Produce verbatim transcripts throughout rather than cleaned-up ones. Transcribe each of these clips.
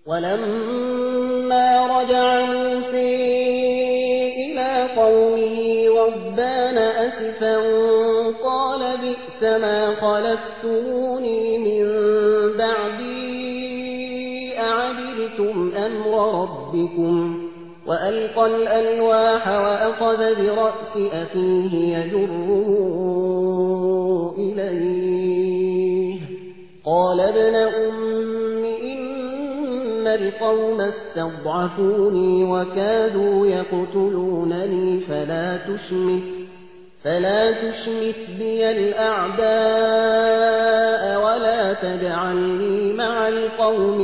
ولما رجع موسى إلى قومه غضبان أسفا قال بئس ما خلفتموني من بعدي أعجلتم أمر ربكم وألقى الألواح وأخذ برأس أخيه يجره إليه قال ابن أم إن القوم استضعفوني وكادوا يقتلونني فلا تشمت فلا تشمت بي الأعداء ولا تجعلني مع القوم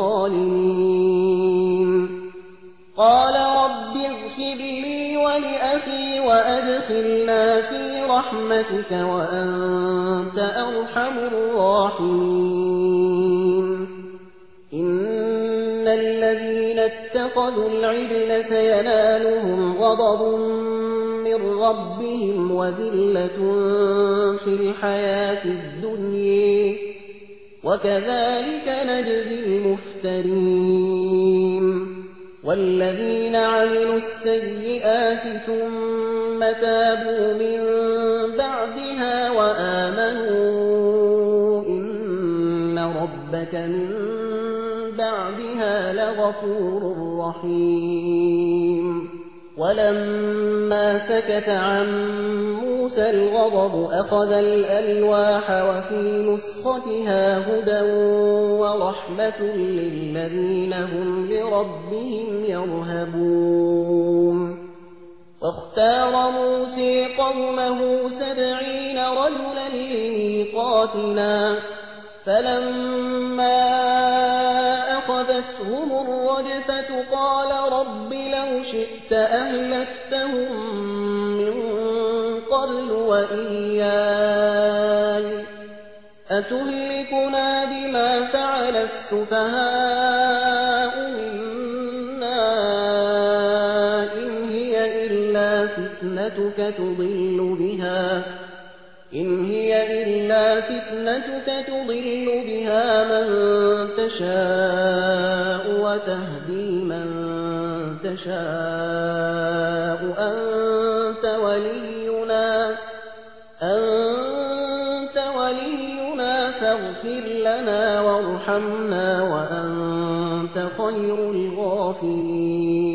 الظالمين قال رب اغفر لي ولأخي وأدخلنا في رحمتك وأنت أرحم الراحمين إن الذين اتخذوا العجل سينالهم غضب من ربهم وذلة في الحياة الدنيا وكذلك نجزي المفترين والذين عملوا السيئات ثم تابوا من بعدها وآمنوا إن ربك من بعدها لغفور رحيم ولما سكت عن موسى الغضب أخذ الألواح وفي نسختها هدى ورحمة للذين هم لربهم يرهبون واختار موسى قومه سبعين رجلا لميقاتنا فلما أخذتهم الرجفة قال رب لو شئت أهلكتهم من قبل وإياي أتهلكنا بما فعل السفهاء منا إن هي إلا فتنتك تضل بها إن هي إلا فتنتك تضل بها من تشاء وتهدي من تشاء أنت ولينا أنت ولينا فاغفر لنا وارحمنا وأنت خير الغافرين